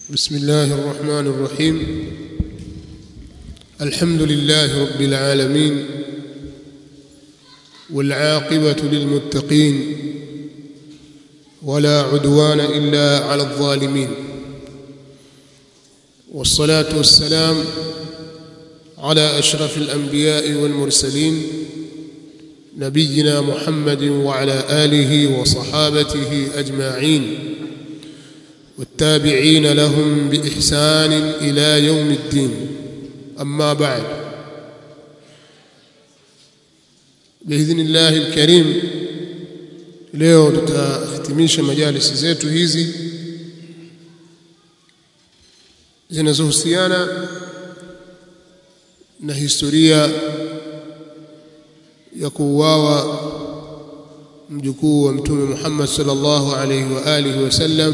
بسم الله الرحمن الرحيم. الحمد لله رب العالمين، والعاقبة للمتقين، ولا عدوان إلا على الظالمين، والصلاة والسلام على أشرف الأنبياء والمرسلين نبينا محمد وعلى آله وصحابته أجمعين، والتابعين لهم بإحسان إلى يوم الدين. أما بعد، بإذن الله الكريم leo tutahitimisha majalisi zetu hizi zinazohusiana na historia ya kuuawa mjukuu wa Mtume Muhammad sallallahu alayhi wa alihi wasallam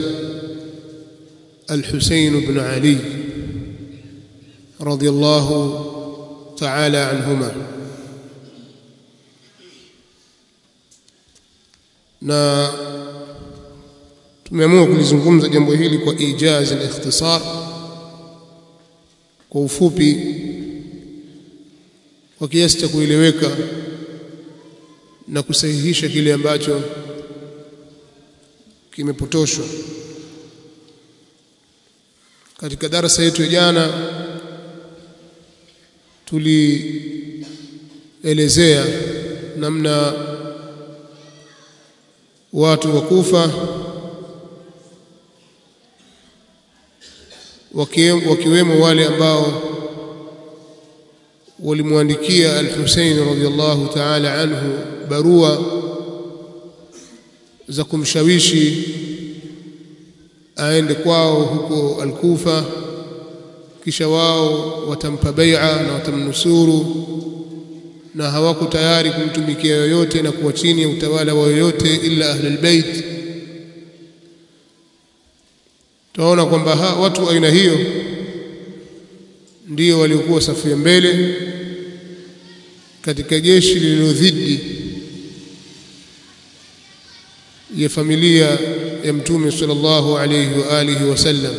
الحسين بن علي رضي الله تعالى عنهما. na tumeamua kulizungumza jambo hili kwa ijaz na ikhtisar, kwa ufupi, kwa kiasi cha kueleweka na kusahihisha kile ambacho kimepotoshwa. Katika darasa yetu ya jana tulielezea namna watu wa Kufa wakiwemo wale ambao walimwandikia Al-Husayn radhiyallahu ta'ala anhu barua za kumshawishi aende kwao huko Al-Kufa, kisha wao watampa bai'a na watamnusuru, na hawako tayari kumtumikia yoyote na kuwa chini ya utawala wa yoyote ila ahlul bait. Tunaona kwamba watu aina hiyo ndio waliokuwa safu ya mbele katika jeshi lililodhidi ya familia ya Mtume sallallahu alayhi wa alihi wasallam.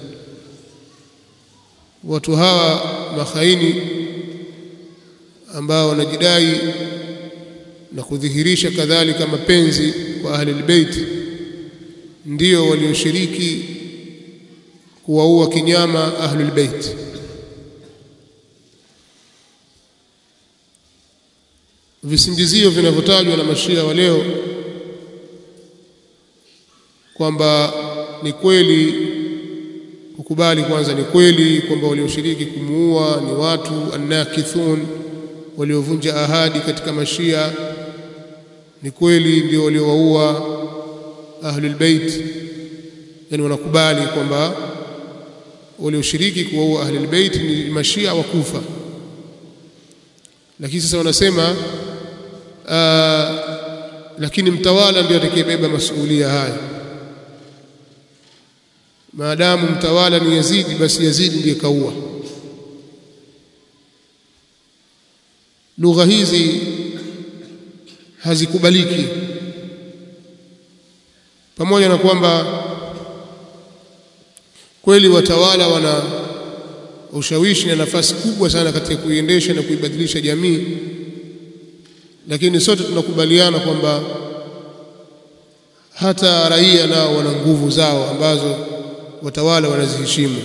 Watu hawa makhaini ambao wanajidai na kudhihirisha kadhalika mapenzi kwa ahlul bait ndio walioshiriki kuwaua kinyama ahlul bait. Visingizio vinavyotajwa na mashia wa leo kwamba ni kweli, kukubali kwanza ni kweli kwamba walioshiriki kumuua ni watu annakithun, waliovunja ahadi katika mashia, ni kweli ndio waliowaua ahlul bait. Yani wanakubali kwamba walioshiriki kuwaua ahlul bait ni mashia wa Kufa. Lakini sasa wanasema lakini mtawala ndio atakayebeba masuhulia haya. Maadamu mtawala ni Yazidi, basi Yazidi ndiye kaua. Lugha hizi hazikubaliki, pamoja na kwamba kweli watawala wana ushawishi na nafasi kubwa sana katika kuiendesha na kuibadilisha jamii, lakini sote tunakubaliana kwamba hata raia nao wana nguvu zao ambazo watawala wanaziheshimu.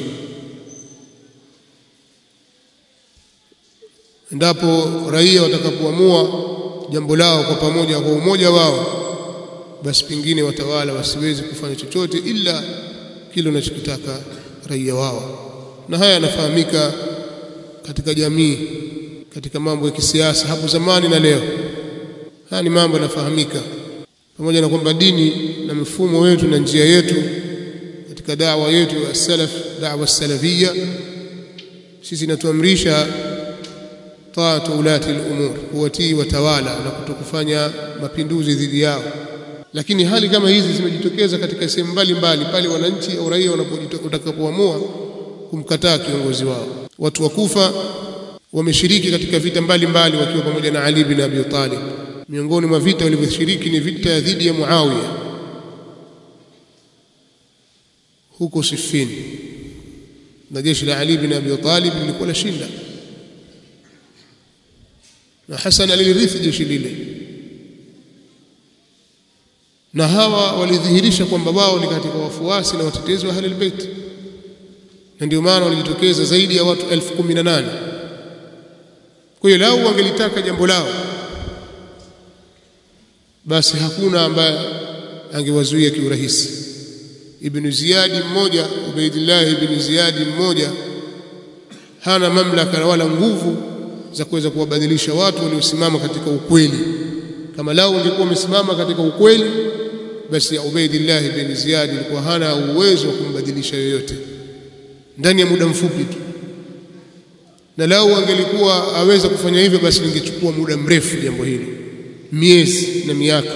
Endapo raia watakapoamua jambo lao kwa pamoja, kwa umoja wao, basi pengine watawala wasiwezi kufanya chochote ila kile wanachokitaka raia wao. Na haya yanafahamika katika jamii, katika mambo ya kisiasa hapo zamani na leo. Haya ni mambo yanafahamika, pamoja na kwamba dini na mfumo wetu na njia yetu katika da'wa yetu ya salaf, da'wa salafia, sisi inatuamrisha taatu ulati al-umur, kuwatii watawala na kutokufanya mapinduzi dhidi yao. Lakini hali kama hizi zimejitokeza katika sehemu mbalimbali pale wananchi au raia watakapoamua kumkataa kiongozi wao. Watu wa Kufa wameshiriki katika vita mbalimbali wakiwa pamoja na Ali bin Abi Talib. Miongoni mwa vita walivyoshiriki ni vita dhidi ya Muawiya huko Siffin. na jeshi la Ali bin Abi Talib lilikuwa la shinda, na Hassan alirithi jeshi lile, na hawa walidhihirisha kwamba wao ni katika wafuasi na watetezi wa Ahlul Bait, na ndio maana walijitokeza zaidi ya watu 18,000. Kwa hiyo lau wangelitaka jambo lao, basi hakuna ambaye angewazuia kiurahisi. Ibn Ziyad mmoja, Ubaidillah ibn Ziyad mmoja, hana mamlaka wala nguvu za kuweza kuwabadilisha watu waliosimama katika ukweli. Kama lao ungekuwa umesimama katika ukweli, basi Ubaidillah ibn Ziyad alikuwa hana uwezo wa kumbadilisha yoyote ndani ya muda mfupi tu, na lao angelikuwa aweza kufanya hivyo, basi lingechukua muda mrefu jambo hili, miezi na miaka,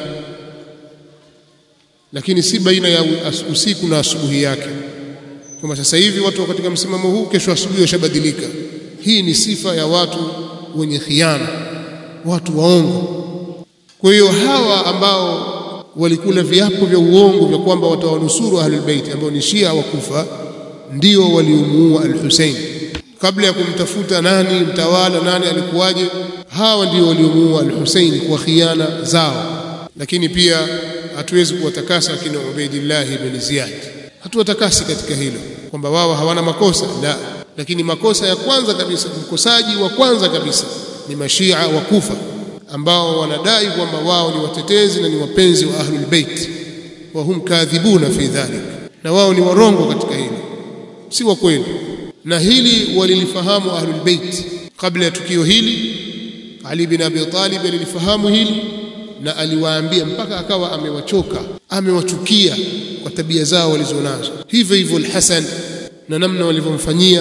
lakini si baina ya usiku na asubuhi yake, kama sasa hivi watu katika msimamo huu, kesho asubuhi washabadilika. Hii ni sifa ya watu wenye khiana, watu waongo. Kwa hiyo hawa ambao walikula viapo vya uongo vya kwamba watawanusuru Ahlul Bait, ambao ni Shia wa Kufa, ndio waliumuua al-Hussein. Kabla ya kumtafuta nani mtawala, nani alikuwaje, hawa ndio waliumuua al-Hussein kwa khiana zao. Lakini pia hatuwezi kuwatakasa kina Ubaidillah ibn Ziyad, hatuwatakasi katika hilo kwamba wao hawana makosa, la. Lakini makosa ya kwanza kabisa, mkosaji wa kwanza kabisa ni Mashia wa Kufa, ambao wanadai kwamba wao ni watetezi na ni wapenzi wa Ahlul Bait, wa hum kadhibuna fi dhalik, na wao ni warongo katika hili, si wa kweli. Na hili walilifahamu Ahlul Bait kabla ya tukio hili. Ali bin Abi Talib alilifahamu hili na aliwaambia, mpaka akawa amewachoka, amewachukia kwa tabia zao walizonazo. Hivyo hivyo al-Hasan na namna walivyomfanyia,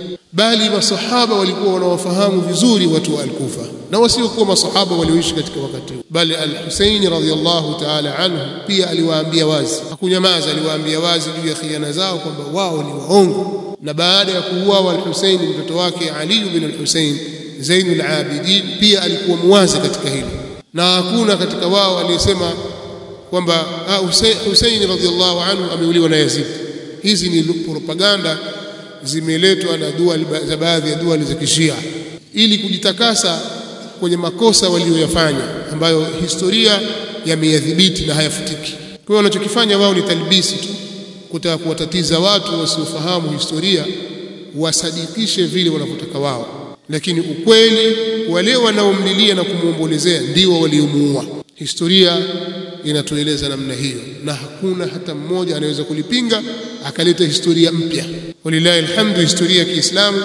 bali masahaba walikuwa wanawafahamu vizuri watu wa al-Kufa na wasiokuwa masahaba walioishi katika wakati huo. Bali al-Husayn radhiyallahu ta'ala anhu pia aliwaambia wazi, hakunyamaza, aliwaambia wazi juu ya khiana zao kwamba wao ni waongo. Na baada ya kuuawa al-Husayn, mtoto wake Ali bin al-Husayn Zainul Abidin pia alikuwa muwazi katika hilo, na hakuna katika wao aliyesema kwamba Husayn radhiyallahu anhu ameuliwa na Yazid. Hizi ni propaganda zimeletwa na dua za baadhi ya dua za Kishia ili kujitakasa kwenye makosa walioyafanya ambayo historia yameyadhibiti na hayafutiki. Kwa hiyo wanachokifanya wao ni talbisi tu, kutaka kuwatatiza watu wasiofahamu historia wasadikishe vile wanavyotaka wao, lakini ukweli wale wanaomlilia na kumuombolezea ndio waliomuua. Historia inatueleza namna hiyo, na hakuna hata mmoja anaweza kulipinga akaleta historia mpya. Walillahi alhamdu, historia ya Kiislamu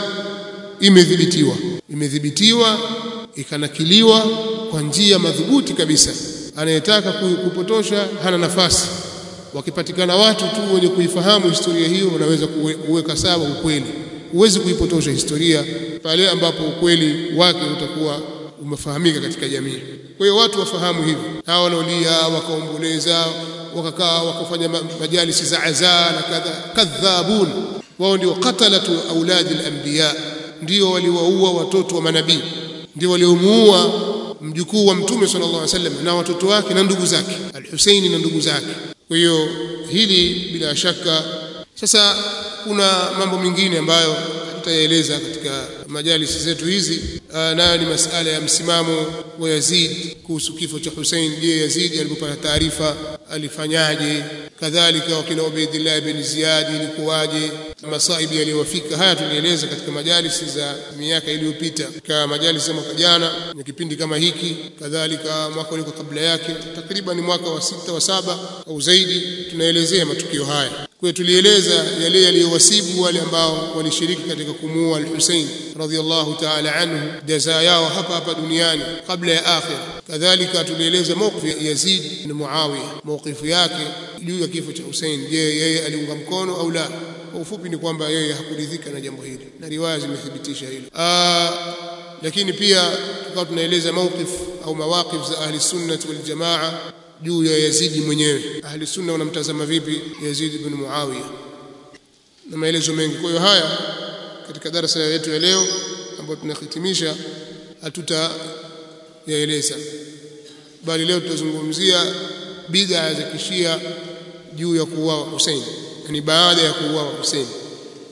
imedhibitiwa ikanakiliwa kwa njia madhubuti kabisa. Anayetaka kupotosha hana nafasi. Wakipatikana watu tu wenye kuifahamu historia hiyo, wanaweza kuweka sawa ukweli. Huwezi kuipotosha historia pale ambapo ukweli wake utakuwa umefahamika katika jamii. Kwa hiyo watu wafahamu hivi. Hawa wanaolia wakaomboleza wakakaa wakafanya majalisi za azaa na kadha, kadhabun. Wao ndio qatalatu auladi al-anbiya, ndio waliwaua watoto wa manabii, ndio waliomuua mjukuu wa Mtume sallallahu alaihi wasallam na watoto wake na ndugu zake, al-Husaini na ndugu zake. Kwa hiyo hili bila shaka. Sasa kuna mambo mengine ambayo tutaeleza katika majalisi zetu hizi, nayo ni masala ya msimamo wa Yazid kuhusu kifo cha Hussein. Je, Yazid alipopata taarifa alifanyaje? Kadhalika wakina Ubaidillah ibn Ziyad ilikuwaje? Masaibu yaliyowafika, haya tulieleza katika majalisi za miaka iliyopita, katika majalisi za mwaka jana na kipindi kama hiki, kadhalika mwaka uliko kabla yake, takriban mwaka wa 6 wa 7 au zaidi, tunaelezea matukio haya. Kwa hiyo tulieleza yale yaliyowasibu wale ambao walishiriki katika kumuua al-Hussein radhiyallahu ta'ala anhu, jaza yao hapa hapa duniani kabla ya akhir. Kadhalika tulieleza mawqif ya Yazid ibn Muawiya, mawqifu yake juu ya kifo cha Hussein. Je, yeye aliunga mkono au la? Kwa ufupi ni kwamba yeye hakuridhika na jambo hili na riwaya zimethibitisha hilo. Lakini pia tukawa tunaeleza mawqif au mawaqif za ahli sunnah wal jamaa juu ya Yazid mwenyewe. Ahli sunna wanamtazama vipi Yazid ibn Muawiya na maelezo mengi. Kwa hiyo haya katika darasa yetu ya leo ambayo tunahitimisha hatutayaeleza, bali leo tutazungumzia bid'a za Kishia juu ya kuuawa Hussein, yani baada ya kuuawa Hussein.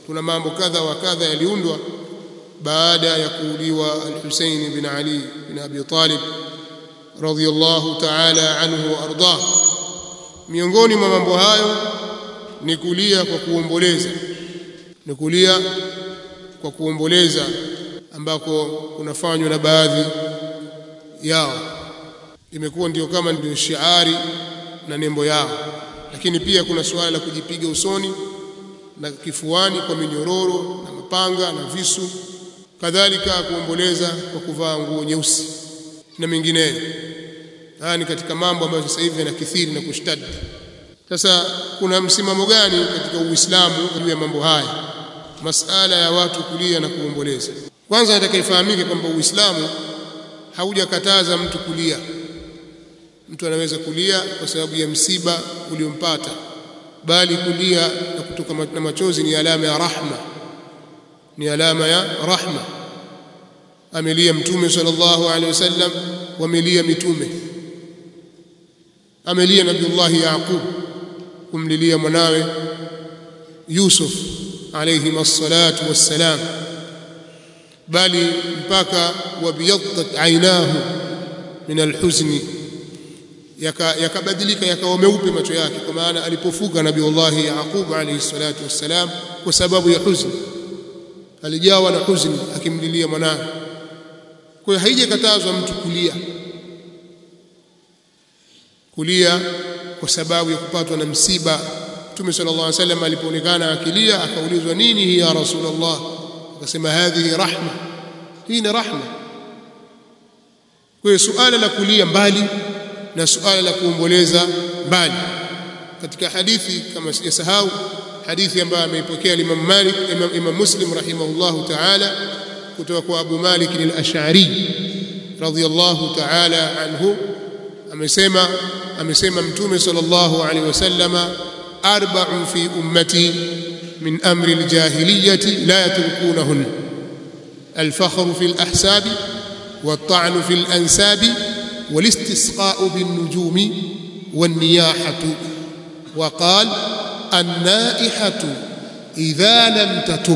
kuna mambo kadha wa kadha yaliundwa baada ya kuuliwa al-Husayn bin Ali bin Abi Talib radhiyallahu ta'ala anhu wa ardah. Miongoni mwa mambo hayo ni kulia kwa kuomboleza, ambako kunafanywa na baadhi yao, imekuwa ndio kama ndio shiari na nembo yao. Lakini pia kuna suala la kujipiga usoni na kifuani kwa minyororo na mapanga na visu, kadhalika kuomboleza kwa kuvaa nguo nyeusi na mengineyo. Haya ni katika mambo ambayo sasa hivi yanakithiri na kushtadi. Sasa kuna msimamo gani katika Uislamu juu ya mambo haya, masala ya watu kulia na kuomboleza? Kwanza nataka ifahamike kwamba Uislamu haujakataza mtu kulia. Mtu anaweza kulia kwa sababu ya msiba uliompata, bali kulia na kutoka na machozi ni alama ya rahma, ni alama ya rahma. Amelia Mtume sallallahu alaihi wasallam, wamelia mitume. Amelia Nabiullah Yaqub kumlilia mwanawe Yusuf alayhi as-salatu was-salam, bali mpaka wabiyaddat aynahu min al-huzni, yakabadilika yakawa meupe macho yake, kwa maana alipofuka Nabiullah Yaqub alayhi salatu was-salam kwa sababu ya huzuni, alijawa na huzuni akimlilia mwanawe. Kwa hiyo haijakatazwa mtu kulia kwa sababu ya kupatwa na msiba. Mtume sallallahu alaihi wasallam alipoonekana akilia, akaulizwa nini hii ya Rasulullah, akasema hadhihi rahma, hii ni rahma. Kwa hiyo suala la kulia mbali na suala la kuomboleza mbali. Katika hadithi, kama sijasahau, hadithi ambayo ameipokea Imam Muslim rahimahullahu ta'ala kutoka kwa Abu Malik al-Ash'ari radhiyallahu ta'ala anhu, amesema Mtume sallallahu alaihi wasallama, arba'un fi ummati min amri al-jahiliyyati la yatrukunahun: al-fakhru fi al-ahsab wat-ta'nu fi al-ansab wal-istisqa'u bin-nujumi wan-niyahatu. Wa qala an-naihatu idha lam tatub,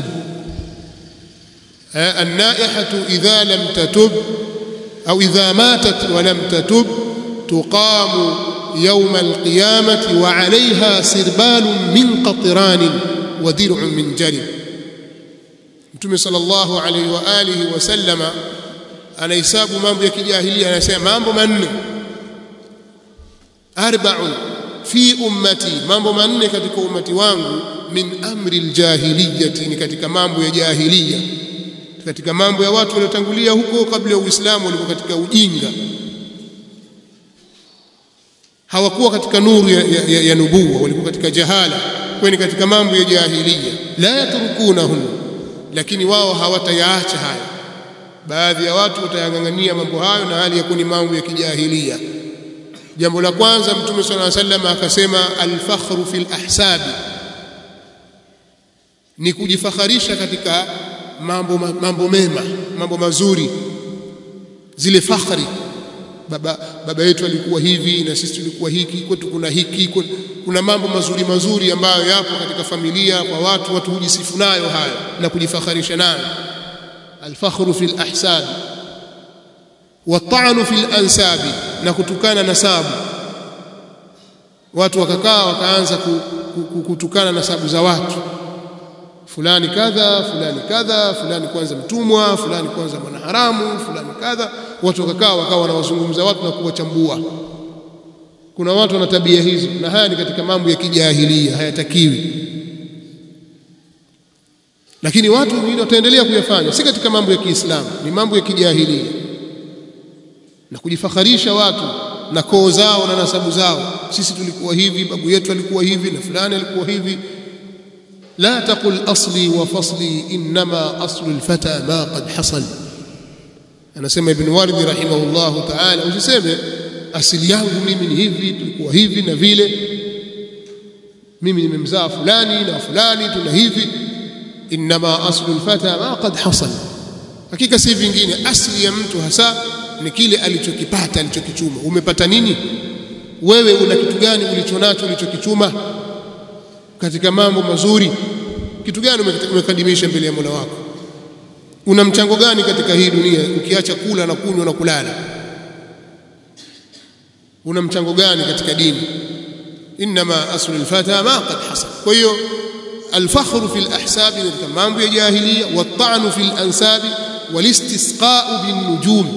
an-naihatu idha lam tatub au idha matat wa lam tatub tuqamu يوم القيامة وعليها سربال من قطران ودرع من جرب. Mtume sallallahu alayhi wa alihi wasallama anahesabu mambo ya kijahilia, anasema mambo manne, arba'un fi ummati, mambo manne katika ummati wangu, min amri aljahiliyati, ni katika mambo ya jahiliya, katika mambo ya watu waliotangulia huko kabla ya Uislamu, walikuwa katika ujinga, hawakuwa katika nuru ya nubuwa, walikuwa katika jahala, kwani katika mambo ya jahiliya. La yatrukunahun, lakini wao hawatayaacha haya. Baadhi ya watu watayang'ang'ania mambo hayo na hali yakuni mambo ya kijahiliya. Jambo la kwanza, Mtume sallallahu alaihi wasallam akasema al-fakhru fil ahsabi, ni kujifakharisha katika mambo mema, mambo mazuri, zile fakhri. Baba yetu alikuwa hivi na sisi tulikuwa hiki, kwetu kuna hiki, kuna mambo mazuri ambayo yapo katika familia, kwa watu hujisifu nayo hayo na kujifakharisha nayo. Al-fakhru fil ahsab wa ta'nu fil ansabi, na kutukana nasabu. Watu wakakaa wakaanza kutukana nasabu za watu, fulani kadha, fulani kadha, fulani kwanza mtumwa, fulani kwanza mwanaharamu, fulani kadha. Watu wakawa wanawazungumza watu na kuwachambua. Kuna watu wana tabia hizo, na haya ni katika mambo ya kijahilia, hayatakiwi. Lakini watu wengine wataendelea kuyafanya, si katika mambo ya Kiislamu, ni mambo ya kijahilia, na kujifakharisha watu na koo zao na nasabu zao. Sisi tulikuwa hivi, babu yetu alikuwa hivi, na fulani alikuwa hivi. La taqul asli wa fasli, inma aslu al-fata ma qad hasal. Anasema Ibn Wardi rahimahullahu ta'ala, usiseme asili yangu mimi ni hivi, tulikuwa hivi na vile, mimi nimemzaa fulani na fulani tuna hivi. Inma aslu al-fata ma qad hasal, hakika si vingine. Asili ya mtu hasa ni kile alichokipata, alichokichuma. Umepata nini wewe? Una kitu gani ulichonacho, ulichokichuma katika mambo mazuri? kitu gani umekadimisha mbele ya Mola wako? Una mchango gani katika hii dunia ukiacha kula na kunywa na kulala? Una mchango gani katika dini? Inma aslu al-fata ma qad hasab. Kwa hiyo al-fakhru fi al-ahsab ni mambo ya jahiliya, wat-ta'nu fi al-ansab wal-istisqa'u bin-nujum,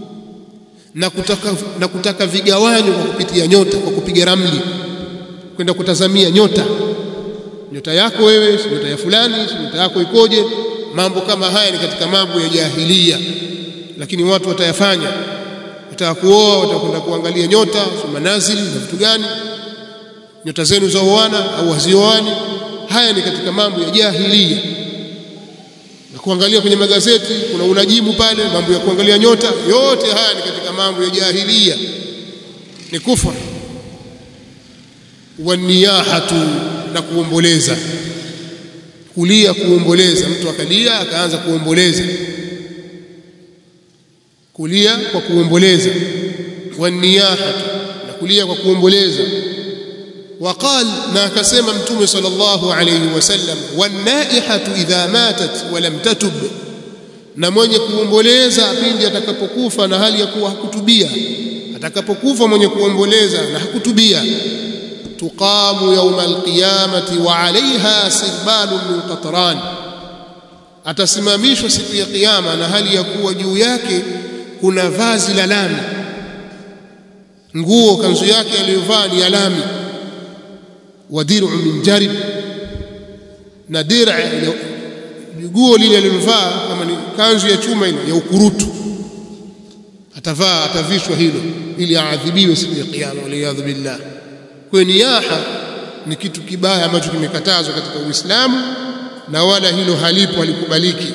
na kutaka vigawanyo kwa kupitia nyota, kwa kupiga ramli, kwenda kutazamia nyota yako wewe, nyota ya fulani, nyota yako ikoje. Mambo kama haya ni katika mambo ya jahiliya, lakini watu watayafanya. Watakuoa, watakwenda kuangalia nyota, manazili na vitu gani, nyota zenu za oana au hazioani. Haya ni katika mambo ya jahiliya. Na kuangalia kwenye magazeti kuna unajimu pale, mambo ya kuangalia nyota, yote haya ni katika mambo ya jahiliya, ni kufur. Waniyahatu, na kuomboleza, kulia, kuomboleza. Mtu akalia akaanza kuomboleza, kulia kwa kuomboleza. Waniyahatu, na kulia kwa kuomboleza. وقال na akasema Mtume sallallahu alayhi wasallam, wanaihatu idha matat wa lam tatub, na mwenye kuomboleza pindi atakapokufa na hali ya kuwa hakutubia. Atakapokufa mwenye kuomboleza na hakutubia, tuqamu yawm alqiyamati wa alayha sirbalun min qatran, atasimamishwa siku ya kiyama na hali ya kuwa juu yake kuna vazi la lami, nguo kanzu yake aliyovaa ni ya lami. Wadir'u min jarib, na dir'a nguo lile alilovaa kama ni kanzu ya chuma ile ya ukurutu, atavishwa hilo ili aadhibiwe siku ya kiyama, waliyadhu billah. Kwa niyaha ni kitu kibaya ambacho kimekatazwa katika Uislamu, na wala hilo halipo, halikubaliki.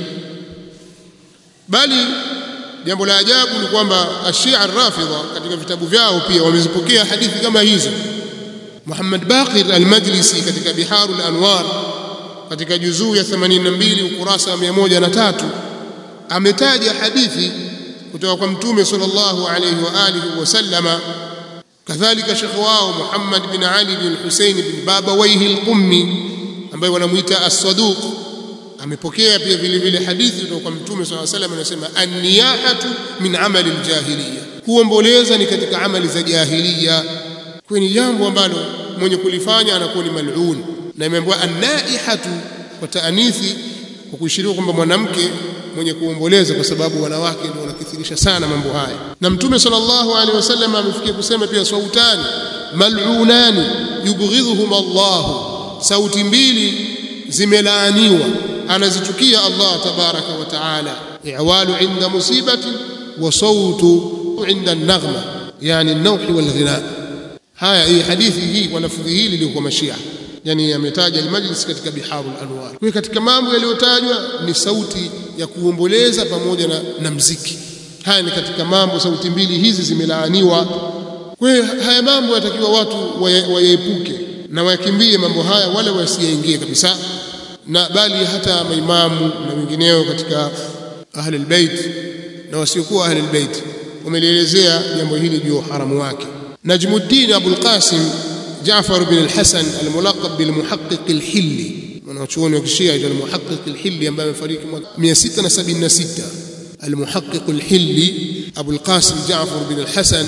Bali jambo la ajabu ni kwamba Ashia ar-Rafidha katika vitabu vyao pia wamezipokea hadithi kama hizo. Muhammad Baqir al-Majlisi katika Biharul Anwar katika juzuu ya 82 ukurasa wa 103 ametaja hadithi kutoka kwa Mtume sallallahu alayhi wa alihi wasallama. Kadhalika shekhi wao Muhammad bin Ali bin Hussein bin Babawayhi al-Qummi ambaye wanamuita as-Saduq amepokea pia vile vile hadithi kutoka kwa Mtume sallallahu alayhi wasallam, anasema an-niyahatu min amali al-jahiliya, kuomboleza ni katika amali za jahiliya. Kwa ni jambo ambalo mwenye kulifanya anakuwa ni mal'un. Na imeambiwa an-naihatu kwa taanithi, kwa kuishiriwa kwamba mwanamke mwenye kuomboleza, kwa sababu wanawake ndio wanakithirisha sana mambo haya. Na Mtume sallallahu alaihi wasallam amefikia kusema pia, sautani mal'unani yubghidhuhum Allah, sauti mbili zimelaaniwa, anazichukia Allah tabaraka wa taala. i'walu inda musibati wa sautu inda an-naghma, yani an-nawhi wal ghina. Haya, hii hadithi hii kwa lafzi hili liko Mashia, yani ametaja al-Majlis katika Biharul Anwar. Kwa katika mambo yaliyotajwa ni sauti ya kuomboleza pamoja na mziki. Haya ni katika mambo, sauti mbili hizi zimelaaniwa. Kwa hiyo haya mambo yatakiwa watu wayaepuke na wayakimbie mambo haya, wala wasiyaingie kabisa. Na bali hata maimamu na wengineo katika ahli albayt na wasiokuwa ahli albayt wamelielezea jambo hili juu ya haramu wake. Najmuddin Abul Qasim Jaafar bin al-Hasan al-mulaqab bil Muhaqqiq al-Hilli, mwanachuoni wa Kishia al-Muhaqqiq al-Hilli ambaye amefariki mwaka 676. Al-Muhaqqiq al-Hilli Abul Qasim Jaafar bin al-Hasan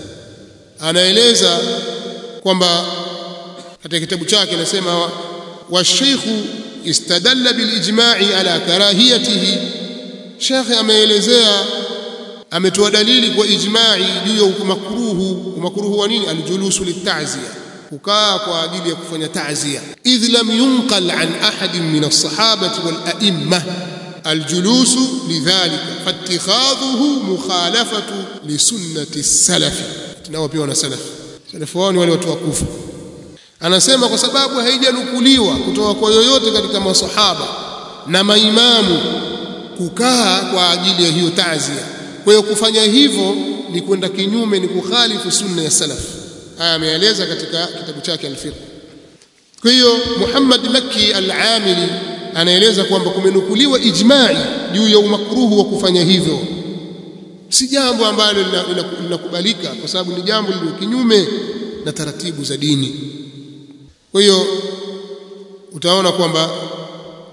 anaeleza kwamba katika kitabu chake anasema, والشيخ استدل بالإجماع على كراهيته. شيخ ameelezea, ametoa dalili kwa ijma'i juu ya makruhu wa nini, aljulusu litazia, kukaa kwa ajili ya kufanya ta'ziya. idh lam yunqal an ahadin min as-sahabati wal a'imma aljulusu lidhalika fattikhadhuhu mukhalafatu li sunnati as-salaf. Tunao pia wana salafu wao ni wale watu wakufu. Anasema kwa sababu haijanukuliwa kutoka kwa yoyote katika masahaba na maimamu kukaa kwa ajili ya hiyo ta'ziya. Kwa hiyo kufanya hivyo ni kwenda kinyume, ni kukhalifu sunna ya salaf. Haya ameeleza katika kitabu chake al-Fiqh. Kwa hiyo Muhammad Makki al-Amili anaeleza kwamba kumenukuliwa ijma'i juu ya umakruhu wa kufanya hivyo, si jambo ambalo linakubalika, kwa sababu ni jambo lililo kinyume na taratibu za dini. Kwa hiyo utaona kwamba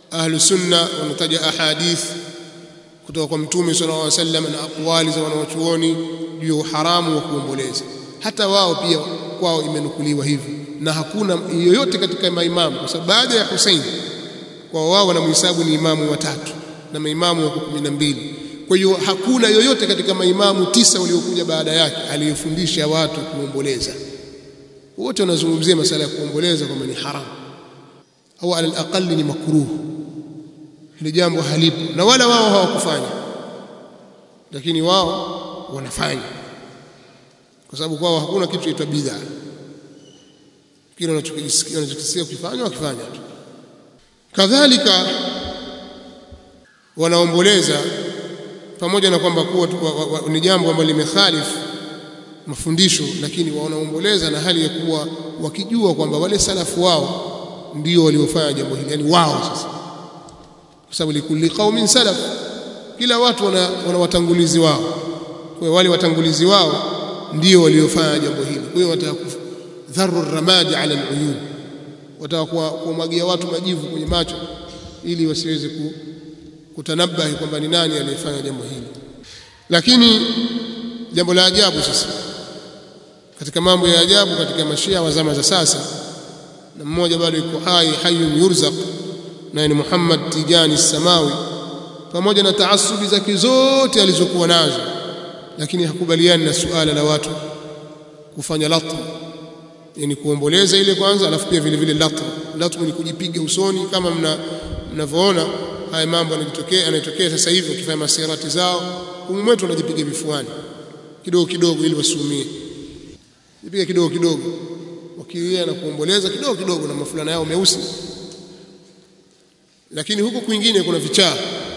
Ahlus sunna wanataja ahadith kutoka kwa Mtume sallallahu alaihi wasallam na aqwali za wanawachuoni juu ya haramu wa kuomboleza. Hata wao pia kwao imenukuliwa hivyo, na hakuna yoyote katika maimamu, kwa sababu baada ya Hussein kwa wao wanamhesabu ni imamu wa 3 na maimamu wa 12. Kwa hiyo hakuna yoyote katika maimamu 9 waliokuja baada yake aliyefundisha watu kuomboleza. Wote wanazungumzia masala ya kuomboleza kwamba ni haramu au ala al-aqall ni makruh. Hili jambo halipo na wala wao hawakufanya, lakini wao wanafanya kwa sababu kwao hakuna kitu kinaitwa bid'a. Kile wanachokisikia kufanya wakifanya tu. Kadhalika wanaomboleza pamoja na kwamba kuwa ni jambo ambalo limekhalifu mafundisho, lakini wanaomboleza na hali ya kuwa wakijua kwamba wale salafu wao ndio waliofanya jambo hili, yani wao sasa, kwa sababu likulli qaumin salaf, kila watu wana watangulizi wao. Kwa hiyo wale watangulizi wao ndio waliofanya jambo hili. Kwa hiyo watakufa dharru ramadi ala al-uyun, watakuwa kumwagia watu majivu kwenye macho ili wasiweze kutanabahi kwamba ni nani aliyefanya jambo hili. Lakini jambo la ajabu sasa, katika mambo ya ajabu katika mashia wa zama za sasa, na mmoja bado yuko hai, hayyun yurzaq, na ni Muhammad Tijani Samawi, pamoja na taassubi zake zote alizokuwa nazo, lakini hakubaliani na suala la watu kufanya latm, yani kuomboleza ile kwanza, alafu pia vile vile latm ni kujipiga usoni, kama mnavyoona haya mambo yanatokea sasa hivi. Ukifanya masirati zao umwetu wanajipiga vifuani kidogo kidogo ili wasiumie, jipiga kidogo kidogo, wakilia na kuomboleza kidogo kidogo na mafulana yao meusi. Lakini huko kwingine kuna vichaa,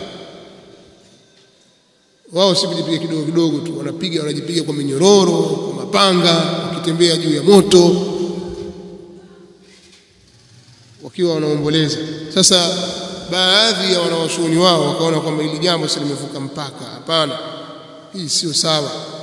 wao si kujipiga kidogo kidogo tu, wanajipiga kwa minyororo, kwa mapanga, wakitembea juu ya moto wakiwa wanaomboleza. Sasa baadhi ya wanawachuoni wao wakaona kwamba hili jambo si limevuka mpaka. Hapana, hii sio sawa.